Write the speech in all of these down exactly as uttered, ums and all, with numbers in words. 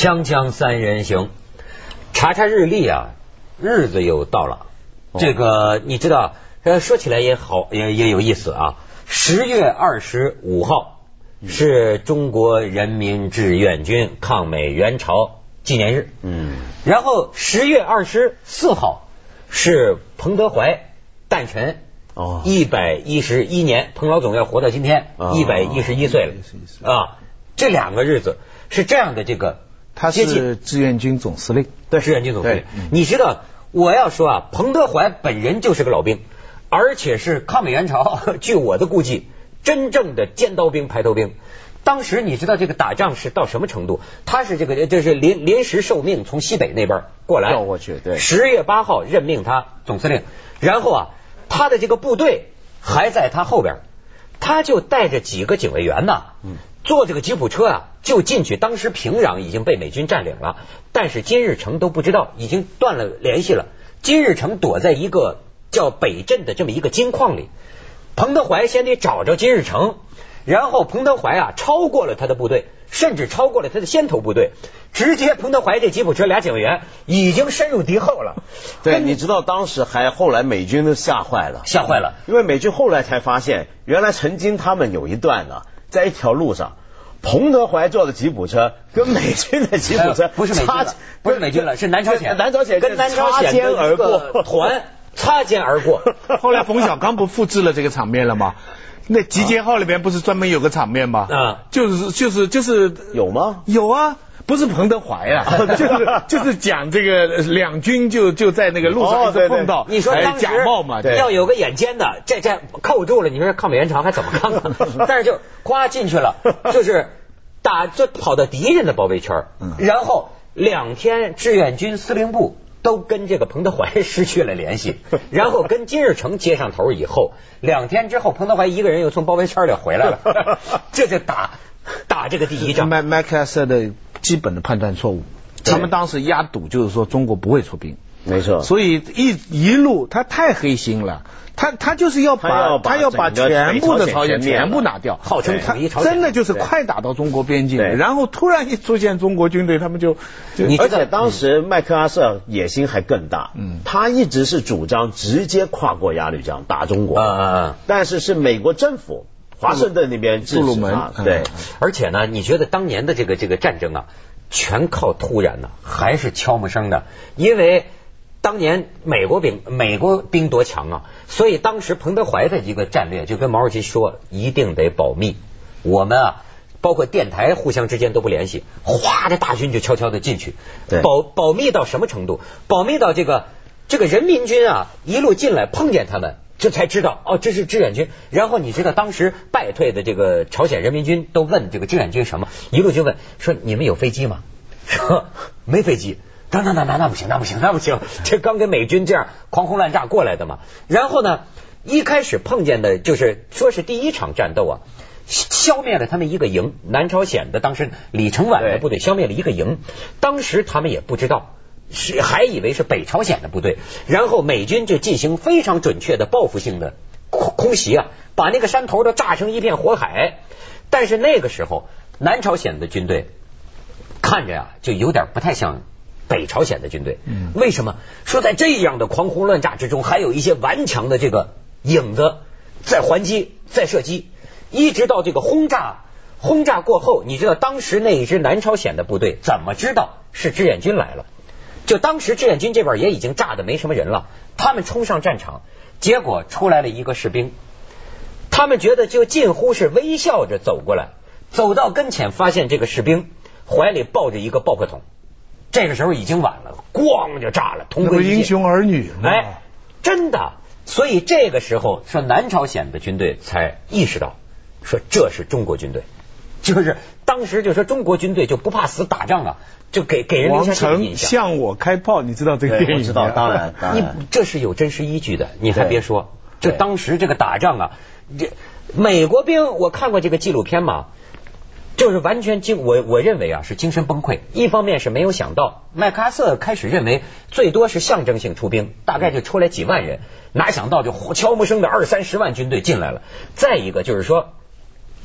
锵锵三人行，查查日历啊，日子又到了。哦、这个你知道，呃，说起来也好，也也有意思啊。十月二十五号是中国人民志愿军抗美援朝纪念日。嗯。然后十月二十四号是彭德怀诞辰。哦。一百一十一年，彭老总要活到今天，一百一十一岁了、哦、啊。这两个日子是这样的，这个。 他是志愿军总司令， 对，志愿军总司令。你知道，我要说啊，彭德怀本人就是个老兵，而且是抗美援朝，据我的估计，真正的尖刀兵、排头兵。当时你知道这个打仗是到什么程度？他是这个，这是临临时受命从西北那边过来， 调过去。对， 十月八号任命他总司令，然后啊，他的这个部队还在他后边，他就带着几个警卫员呢。嗯。坐这个吉普车啊，就进去。当时平壤已经被美军占领了，但是金日成都不知道，已经断了联系了。金日成躲在一个叫北镇的这么一个金矿里，彭德怀先得找着金日成，然后彭德怀啊超过了他的部队，甚至超过了他的先头部队，直接彭德怀这吉普车俩警卫员已经深入敌后了。 对，你知道当时还后来美军都吓坏了， 吓坏了， 因为美军后来才发现，原来曾经他们有一段呢、啊。在一条路上，彭德怀坐的吉普车跟美军的吉普车、呃、 不是美军了，不是美军了，是南朝鲜， 南朝鲜跟南朝鲜而过团擦肩而过。 后来冯小刚不复制了这个场面了吗？那集结号里边不是专门有个场面吗？啊，就是就是就是有吗？ 有啊。不是彭德怀啊，就是就是讲这个两军就就在那个路上就碰到， 你说当时假冒嘛， 要有个眼尖的，这这扣住了，你说抗美援朝还怎么抗啊？但是就哗进去了，就是打就跑到敌人的包围圈，然后两天志愿军司令部都跟这个彭德怀失去了联系，然后跟金日成接上头以后，两天之后彭德怀一个人又从包围圈里回来了，这就打打这个第一仗。 麦麦克阿瑟的基本的判断错误，他们当时压赌就是说中国不会出兵， 没错， 所以一一路他太黑心了，他他就是要把他要把全部的朝鲜全部拿掉， 号称统一朝鲜， 真的就是快打到中国边境，然后突然一出现中国军队，他们就，就而且当时麦克阿瑟野心还更大，嗯，他一直是主张直接跨过鸭绿江打中国，啊啊啊，但是是美国政府。华盛顿那边杜鲁门， 对， 而且呢，你觉得当年的这个这个战争啊，全靠突然呢，还是悄没声的？因为当年美国兵美国兵多强啊，所以当时彭德怀的一个战略就跟毛主席说，一定得保密。我们啊，包括电台互相之间都不联系，哗，这大军就悄悄的进去，保保密到什么程度？保密到这个这个人民军啊，一路进来碰见他们。这才知道哦，这是志愿军。然后你知道当时败退的这个朝鲜人民军都问这个志愿军什么？一路就问说你们有飞机吗？说没飞机。那那那那那不行，那不行，那不行。这刚跟美军这样狂轰滥炸过来的嘛。然后呢，一开始碰见的就是说是第一场战斗啊，消灭了他们一个营，南朝鲜的当时李承晚的部队消灭了一个营。当时他们也不知道。是还以为是北朝鲜的部队，然后美军就进行非常准确的报复性的空空袭啊，把那个山头都炸成一片火海。但是那个时候，南朝鲜的军队看着啊，就有点不太像北朝鲜的军队。嗯，为什么？说在这样的狂轰乱炸之中，还有一些顽强的这个影子在还击、在射击，一直到这个轰炸。轰炸过后，你知道当时那一支南朝鲜的部队怎么知道是志愿军来了？就当时志愿军这边也已经炸得没什么人了，他们冲上战场，结果出来了一个士兵，他们觉得就近乎是微笑着走过来，走到跟前发现这个士兵怀里抱着一个爆破筒，这个时候已经晚了，咣就炸了，同归于尽。 英雄儿女， 哎，真的。所以这个时候说南朝鲜的军队才意识到，说这是中国军队。就是当时就说中国军队就不怕死打仗啊，就给给人留下这个印象。 向我开炮，你知道这个电影？ 知道，当然，当然你这是有真实依据的。你还别说，这当时这个打仗啊，这美国兵我看过这个纪录片嘛，就是完全精我我认为啊是精神崩溃。一方面是没有想到麦克阿瑟开始认为最多是象征性出兵，大概就出来几万人，哪想到就悄无声的二三十万军队进来了。再一个就是说。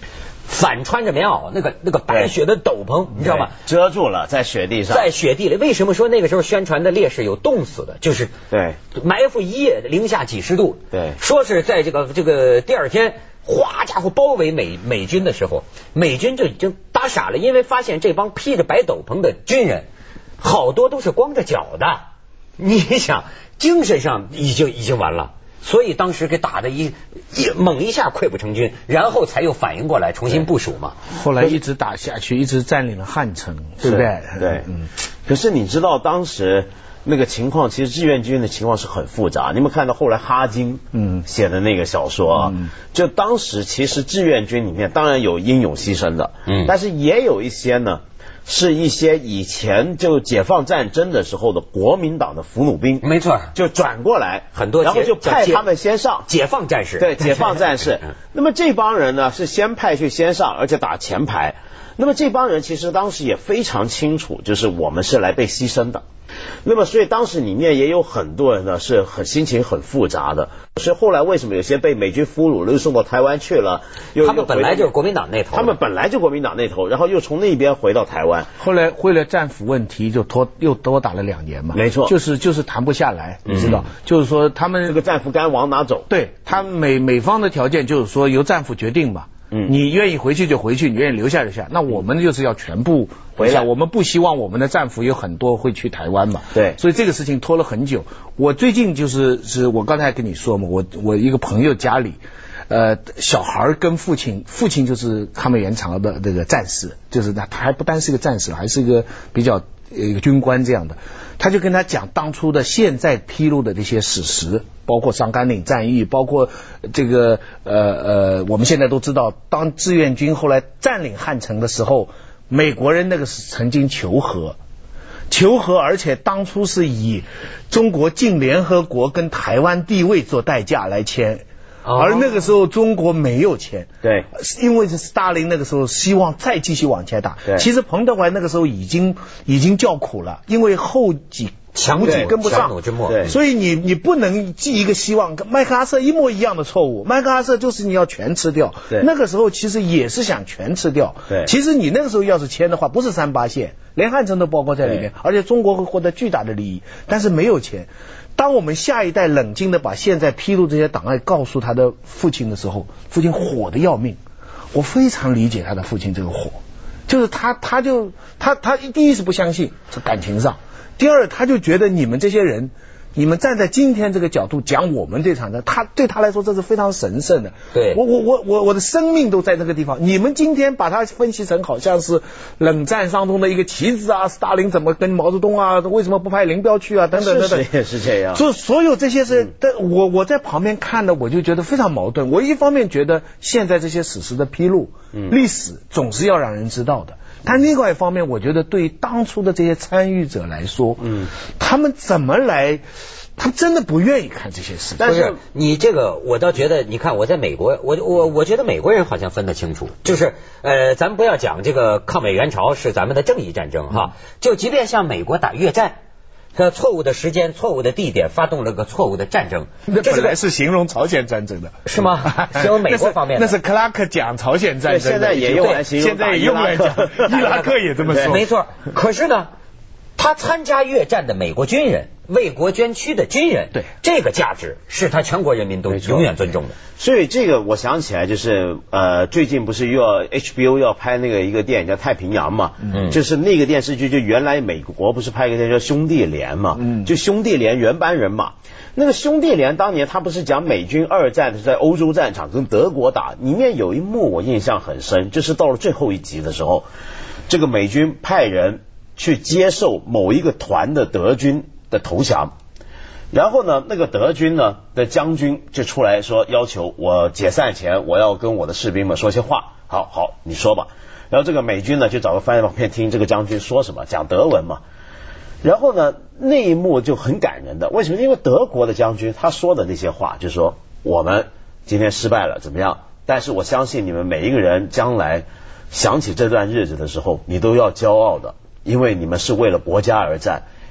反穿着棉袄，那个那个白雪的斗篷，你知道吗？ 遮住了，在雪地上， 在雪地里。为什么说那个时候宣传的烈士有冻死的？就是对埋伏一夜，零下几十度， 对， 说是在这个这个第二天，哗家伙包围美美军的时候，美军就已经打傻了，因为发现这帮披着白斗篷的军人，好多都是光着脚的，你想精神上已经已经完了。所以当时给打的一一猛一下溃不成军，然后才又反应过来重新部署嘛。 后来一直打下去，一直占领了汉城，对不对？ 对，嗯。可是你知道当时那个情况，其实志愿军的情况是很复杂。你们看到后来哈金嗯写的那个小说啊，嗯、就当时其实志愿军里面当然有英勇牺牲的，嗯，但是也有一些呢。是一些以前就解放战争的时候的国民党的俘虏兵， 没错， 就转过来很多， 然后就派他们先上解放战士， 对，解放战士。那么这帮人呢是先派去先上，而且打前排。那么这帮人其实当时也非常清楚，就是我们是来被牺牲的。那么所以当时里面也有很多人呢是很心情很复杂的。所以后来为什么有些被美军俘虏了又送到台湾去了？ 他们本来就是国民党那头， 他们本来就国民党那头，然后又从那边回到台湾。 后来为了战俘问题就拖又多打了两年嘛。 没错， 就是就是谈不下来，你知道，嗯、就是说他们这个战俘该往哪走？ 对他美美方的条件就是说由战俘决定嘛。嗯，你愿意回去就回去，你愿意留下留下。那我们就是要全部回来，我们不希望我们的战俘有很多会去台湾嘛。 对， 所以这个事情拖了很久。我最近就是是我刚才跟你说嘛，我我一个朋友家里，呃，小孩跟父亲，父亲就是抗美援朝的这个战士，就是他他还不单是个战士，还是一个比较一个军官这样的。他就跟他讲当初的现在披露的这些史实，包括上甘岭战役，包括这个呃呃，我们现在都知道，当志愿军后来占领汉城的时候，美国人那个是曾经求和，求和，而且当初是以中国进联合国跟台湾地位做代价来签。而那个时候中国没有签， 对， 因为是斯大林那个时候希望再继续往前打。其实彭德怀那个时候已经已经叫苦了，因为后继强弩跟不上，所以你你不能寄一个希望。麦克阿瑟一模一样的错误，麦克阿瑟就是你要全吃掉。那个时候其实也是想全吃掉。 对， 其实你那个时候要是签的话，不是三八线，连汉城都包括在里面，而且中国会获得巨大的利益，但是没有签。当我们下一代冷静的把现在披露这些档案告诉他的父亲的时候，父亲火得要命。我非常理解他的父亲这个火，就是他他就他他第一是不相信，这感情上；第二他就觉得你们这些人，你们站在今天这个角度讲我们这场的，他对他来说这是非常神圣的。 对， 我我我我我的生命都在那个地方。你们今天把它分析成好像是冷战当中的一个棋子啊，斯大林怎么跟毛泽东啊，为什么不派林彪去啊，等等等等， 事实也是这样。 所所有这些是，但、嗯、我我在旁边看的，我就觉得非常矛盾。我一方面觉得现在这些史实的披露，嗯，历史总是要让人知道的。但另外一方面，我觉得对于当初的这些参与者来说，嗯，他们怎么来？他真的不愿意看这些事。 但是你这个，我倒觉得，你看我在美国，我我我觉得美国人好像分得清楚，就是呃，咱们不要讲这个抗美援朝是咱们的正义战争哈，就即便像美国打越战。在错误的时间、错误的地点发动了个错误的战争， 那本来是形容朝鲜战争的， 是吗？形容美国方面的， 那是克拉克讲朝鲜战争， 现在也用来形容， 现在也用来讲伊拉克也这么说， 没错。可是呢，他参加越战的美国军人，为国捐躯的军人， 对这个价值是他全国人民都永远尊重的。 所以这个我想起来，就是呃，最近不是又要 H B O 要拍那个一个电影叫《太平洋》嘛，嗯，就是那个电视剧，就原来美国不是拍一个电影叫《兄弟连》嘛，嗯，就兄弟连原班人马。那个兄弟连当年他不是讲美军二战是在欧洲战场跟德国打，里面有一幕我印象很深，就是到了最后一集的时候，这个美军派人去接受某一个团的德军的投降。然后呢，那个德军呢的将军就出来说，要求我解散前我要跟我的士兵们说些话。好好，你说吧。然后这个美军呢就找个翻译片听这个将军说什么，讲德文嘛。然后呢，那一幕就很感人的，为什么？因为德国的将军他说的那些话，就是说我们今天失败了怎么样？但是我相信你们每一个人将来想起这段日子的时候，你都要骄傲的，因为你们是为了国家而战。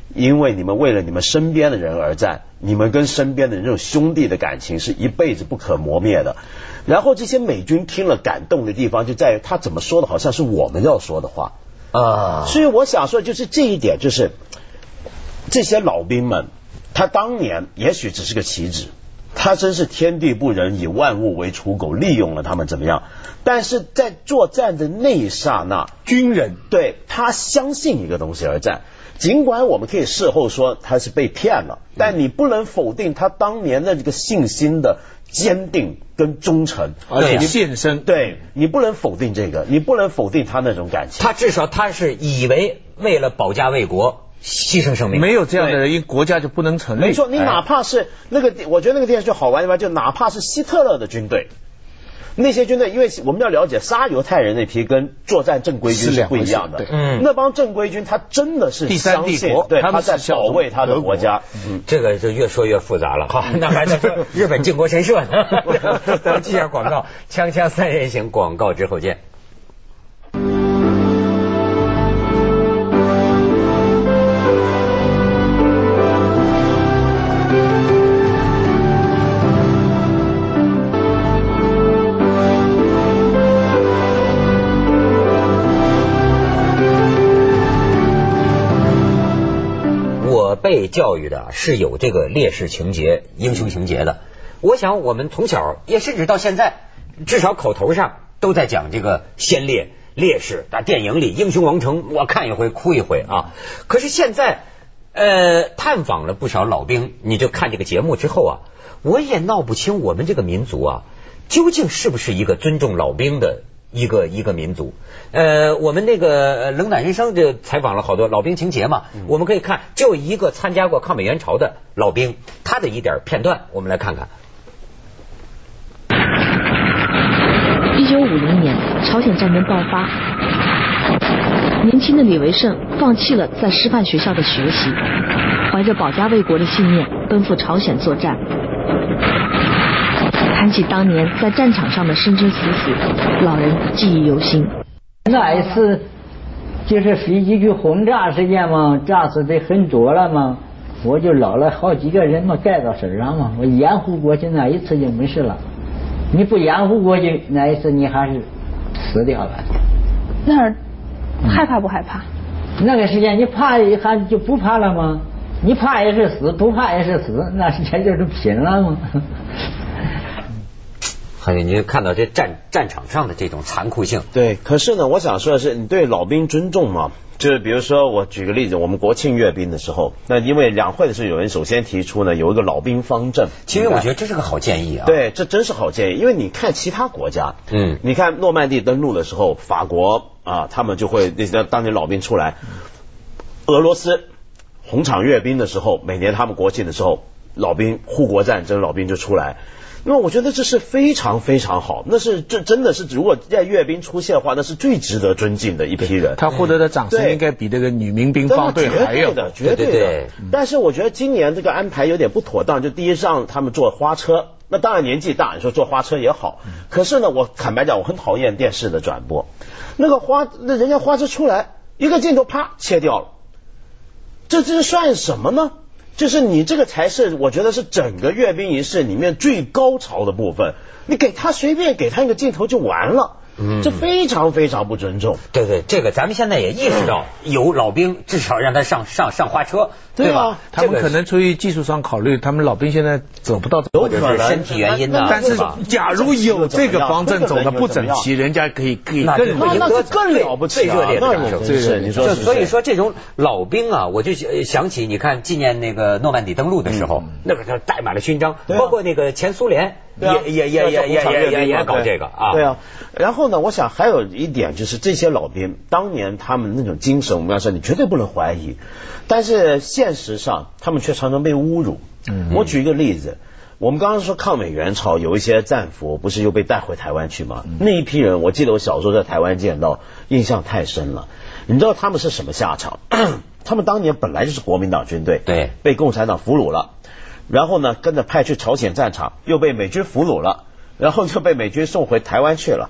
因为你们为了你们身边的人而战，你们跟身边的人这种兄弟的感情是一辈子不可磨灭的。然后这些美军听了感动的地方就在于他怎么说的好像是我们要说的话啊，所以我想说就是这一点，就是这些老兵们他当年也许只是个棋子，他真是天地不仁，以万物为刍狗，利用了他们怎么样，但是在作战的那一刹那， 军人对他相信一个东西而战，尽管我们可以事后说他是被骗了，但你不能否定他当年的这个信心的坚定跟忠诚， 而且献身， 对，你不能否定这个，你不能否定他那种感情。 他至少他是以为为了保家卫国牺牲生命， 没有这样的人，国家就不能成立。 没错，你哪怕是那个，我觉得那个电视剧好玩的地方，就哪怕是希特勒的军队。那些军队，因为我们要了解杀犹太人那批跟作战正规军是不一样的。嗯，那帮正规军他真的是相信，对，他在保卫他的国家。 嗯，这个就越说越复杂了。好，那还在说日本靖国神社呢。咱们记下广告，锵锵三人行，广告之后见。被教育的是有这个烈士情节、英雄情节的。我想我们从小也甚至到现在，至少口头上都在讲这个先烈、烈士啊。电影里《英雄王城》，我看一回哭一回啊。可是现在，呃，探访了不少老兵，你就看这个节目之后啊，我也闹不清我们这个民族啊，究竟是不是一个尊重老兵的一个一个民族。呃，我们那个冷暖人生就采访了好多老兵情节嘛，嗯、我们可以看就一个参加过抗美援朝的老兵，他的一点片段，我们来看看。 一九五零年，朝鲜战争爆发，年轻的李维胜放弃了在师范学校的学习，怀着保家卫国的信念，奔赴朝鲜作战。谈起当年在战场上的生生死死，老人记忆犹新。 那一次就是飞机去轰炸事件嘛，炸死的很多了嘛，我就捞了好几个人嘛，盖到身上嘛，我掩护过去，那一次就没事了。你不掩护过去，那一次你还是死掉了。 那儿害怕不害怕？ 那个时间你怕还就不怕了吗？你怕也是死，不怕也是死，那时间就是拼了嘛。 还有，你就看到这战战场上的这种残酷性。 对，可是呢，我想说的是，你对老兵尊重嘛？就是比如说，我举个例子，我们国庆阅兵的时候，那因为两会的时候，有人首先提出呢，有一个老兵方阵。 其实我觉得这是个好建议啊。 对，这真是好建议，因为你看其他国家，嗯，你看诺曼底登陆的时候，法国啊，他们就会那些当年老兵出来，俄罗斯红场阅兵的时候，每年他们国庆的时候，老兵护国战争，老兵就出来。那么我觉得这是非常非常好，那是这真的是如果在阅兵出现的话，那是最值得尊敬的一批人。 他获得的掌声应该比这个女民兵方队还要的，绝对的。对对对嗯、但是我觉得今年这个安排有点不妥当，就第一让他们坐花车，那当然年纪大，你说坐花车也好。可是呢，我坦白讲，我很讨厌电视的转播，那个花那人家花车出来，一个镜头啪切掉了，这这算什么呢？就是你这个才是我觉得是整个阅兵仪式里面最高潮的部分，你给他随便给他一个镜头就完了。嗯，这非常非常不尊重。 对对，这个咱们现在也意识到，有老兵至少让他上上上花车，对吧？ 他们可能出于技术上考虑，他们老兵现在走不到， 或者是身体原因的。 但是假如有这个方阵走的不整齐，人家可以可以更那那是更了不起， 最热烈的掌声。 是你说， 所以说这种老兵啊，我就想起你看纪念那个诺曼底登陆的时候，那个他带满了勋章，包括那个前苏联也也也也也也也搞这个啊。 对啊，然后呢，我想还有一点就是这些老兵当年他们那种精神，我们要说你绝对不能怀疑，但是现实上他们却常常被侮辱。嗯，我举一个例子，我们刚刚说抗美援朝有一些战俘不是又被带回台湾去吗？嗯、那一批人，我记得我小时候在台湾见到，印象太深了。你知道他们是什么下场？他们当年本来就是国民党军队， 对， 被共产党俘虏了，然后呢跟着派去朝鲜战场，又被美军俘虏了，然后就被美军送回台湾去了。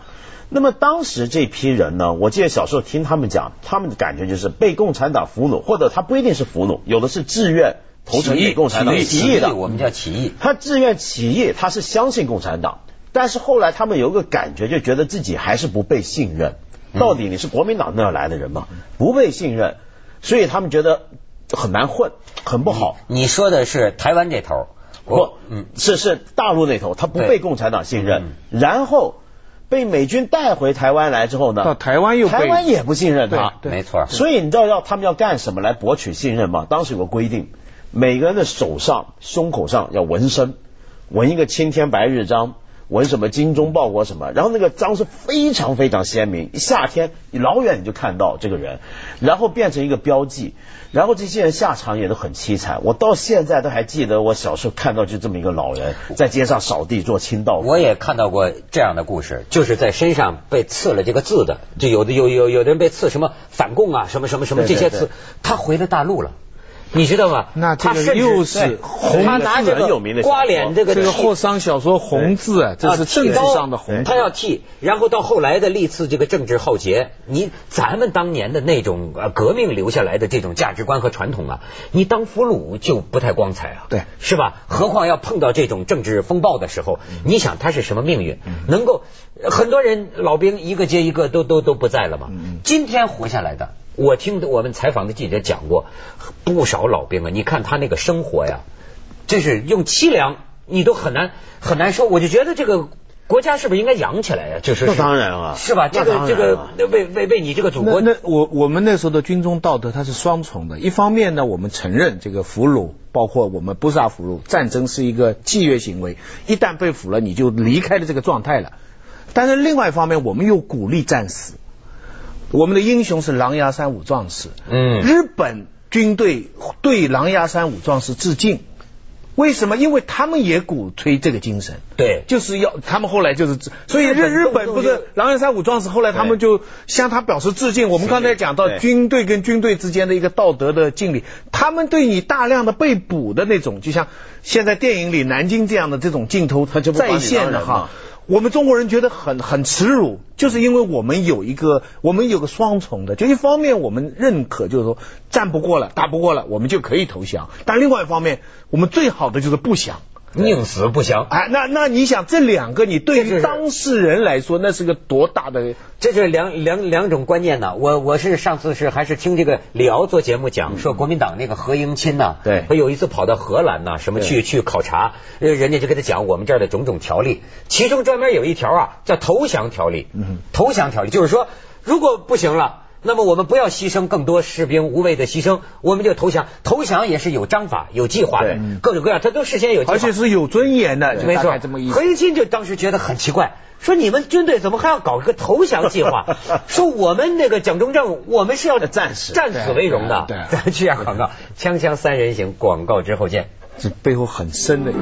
那么当时这批人呢，我记得小时候听他们讲，他们的感觉就是被共产党俘虏，或者他不一定是俘虏，有的是自愿投诚给共产党起义的， 我们叫起义。 他自愿起义，他是相信共产党，但是后来他们有个感觉，就觉得自己还是不被信任。到底你是国民党那儿来的人吗？不被信任，所以他们觉得很难混，很不好。 你, 你说的是台湾这头？ 不，嗯，是是大陆那头，他不被共产党信任，然后被美军带回台湾来之后呢， 到台湾又被台湾也不信任他， 没错。 所以你知道要他们要干什么来博取信任吗？当时有个规定，每个人的手上、胸口上要纹身，纹一个青天白日章，纹什么精忠报国什么，然后那个章是非常非常鲜明，夏天你老远你就看到这个人，然后变成一个标记，然后这些人下场也都很凄惨。我到现在都还记得，我小时候看到就这么一个老人在街上扫地做清道夫。 我也看到过这样的故事，就是在身上被刺了这个字的，就有的有有有的人被刺什么反共啊，什么什么什么这些刺，他回了大陆了。你知道吗？ 那这个又是红他拿这个刮脸这个这个霍桑小说红字啊，这是政治上的红字， 他要剃，然后到后来的历次这个政治浩劫，你咱们当年的那种呃革命留下来的这种价值观和传统啊，你当俘虏就不太光彩啊， 对， 是吧？何况要碰到这种政治风暴的时候，你想他是什么命运？能够很多人老兵一个接一个都都都不在了嘛，今天活下来的。我听我们采访的记者讲过，不少老兵啊，你看他那个生活呀，真是用凄凉，你都很难很难说。我就觉得这个国家是不是应该养起来呀？就是那当然啊， 是吧？这个这个为为为你这个祖国， 那那我我们那时候的军中道德它是双重的，一方面呢，我们承认这个俘虏，包括我们不是俘虏，战争是一个契约行为，一旦被俘了，你就离开了这个状态了。但是另外一方面，我们又鼓励战死。我们的英雄是狼牙山五壮士，嗯，日本军队对狼牙山五壮士致敬，为什么？因为他们也鼓吹这个精神， 对， 就是要他们后来就是，所以日日本不是狼牙山五壮士，后来他们就向他表示致敬。我们刚才讲到军队跟军队之间的一个道德的敬礼，他们对你大量的被捕的那种，就像现在电影里南京这样的这种镜头再现的哈。我们中国人觉得很很耻辱，就是因为我们有一个我们有个双重的，就一方面我们认可，就是说战不过了打不过了我们就可以投降，但另外一方面我们最好的就是不降， 宁死不降。 哎，那那你想这两个，你对于当事人来说，那是个多大的？ 这是两两两种观念呢。我我是上次是还是听这个李敖做节目讲，说国民党那个何应钦呢， 对， 他有一次跑到荷兰呐，什么去去考察，人家就给他讲我们这儿的种种条例，其中专门有一条啊叫投降条例。嗯，投降条例就是说，如果不行了。那么我们不要牺牲更多士兵无谓的牺牲，我们就投降。投降也是有章法、有计划的，各种各样，他都事先有计划， 而且是有尊严的， 没错。何应钦就当时觉得很奇怪，说你们军队怎么还要搞个投降计划？说我们那个蒋中正，我们是要战死战死为荣的。 对， 咱去下广告，锵锵三人行，广告之后见。 这背后很深的。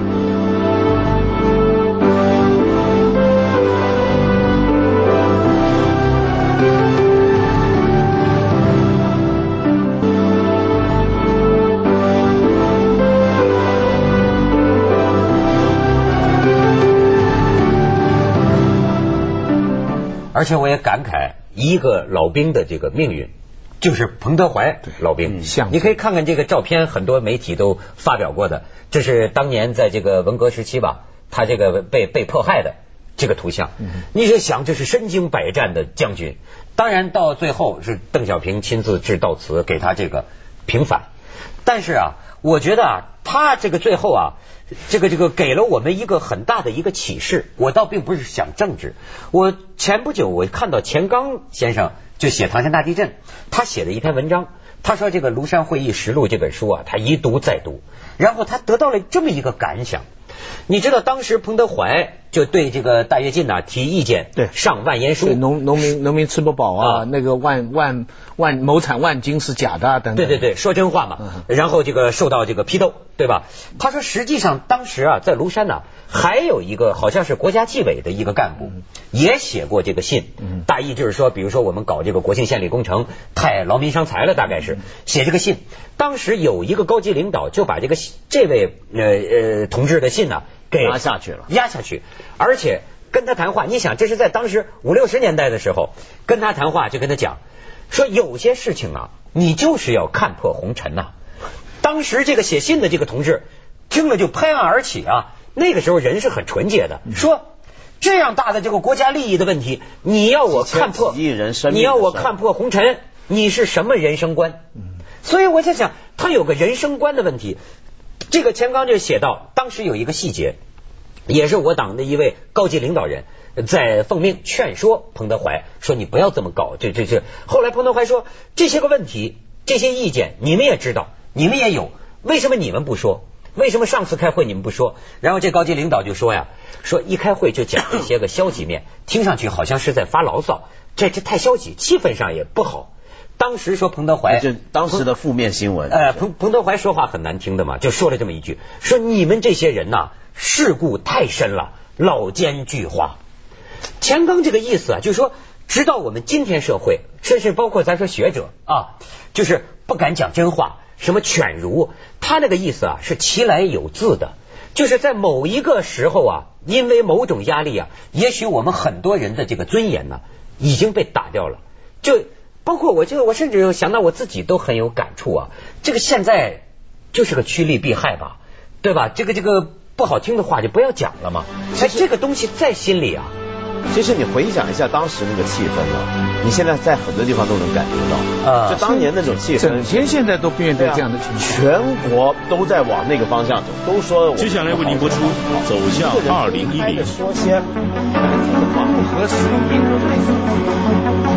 而且我也感慨一个老兵的这个命运，就是彭德怀老兵。 嗯、 你可以看看这个照片，很多媒体都发表过的，这是当年在这个文革时期吧，他这个被被迫害的这个图像。嗯、你就想，这是身经百战的将军，当然到最后是邓小平亲自致悼词给他这个平反。但是啊，我觉得啊，他这个最后啊。这个这个给了我们一个很大的一个启示。我倒并不是想政治，我前不久我看到钱刚先生就写唐山大地震，他写的一篇文章，他说这个庐山会议实录这本书啊，他一读再读，然后他得到了这么一个感想。你知道当时彭德怀就对这个大跃进呢、啊、提意见， 对， 上万言书， 农农民农民吃不饱啊，啊那个万万万亩产万斤是假的、啊、等等， 对对对，说真话嘛。嗯、然后这个受到这个批斗，对吧？他说实际上当时啊，在庐山呢、啊，还有一个好像是国家纪委的一个干部、嗯、也写过这个信，嗯、大意就是说，比如说我们搞这个国庆献礼工程太劳民伤财了，大概是、嗯、写这个信。当时有一个高级领导就把这个这位呃呃同志的信呢、啊。给压下去了， 压下去，而且跟他谈话，你想这是在当时五六十年代的时候跟他谈话，就跟他讲说有些事情啊，你就是要看破红尘呐、啊。当时这个写信的这个同志听了就拍案而起啊，那个时候人是很纯洁的，说这样大的这个国家利益的问题，你要我看破，你要我看破红尘，你是什么人生观？所以我在想，他有个人生观的问题。这个钱刚就写到，当时有一个细节，也是我党的一位高级领导人在奉命劝说彭德怀，说你不要这么搞，这这这。后来彭德怀说，这些个问题，这些意见你们也知道，你们也有，为什么你们不说？为什么上次开会你们不说？然后这高级领导就说呀，说一开会就讲这些个消极面，听上去好像是在发牢骚，这这太消极，气氛上也不好。当时说彭德怀， 就当时的负面新闻。 呃，彭彭德怀说话很难听的嘛，就说了这么一句，说你们这些人呐、啊，世故太深了，老奸巨猾。钱刚这个意思啊，就是说，直到我们今天社会，甚至包括咱说学者啊，就是不敢讲真话，什么犬儒，他那个意思啊是其来有自的，就是在某一个时候啊，因为某种压力啊，也许我们很多人的这个尊严呢、啊、已经被打掉了，就。包括我这个，我甚至想到我自己都很有感触啊。这个现在就是个趋利避害吧，对吧？这个这个不好听的话就不要讲了嘛。哎，这个东西在心里啊。 其实你回想一下当时那个气氛呢，你现在在很多地方都能感觉到啊，就当年那种气氛， 整天现在都面对这样的情况， 全国都在往那个方向走，都说。 接下来为您播出《走向二零一零》。 说些不合时宜。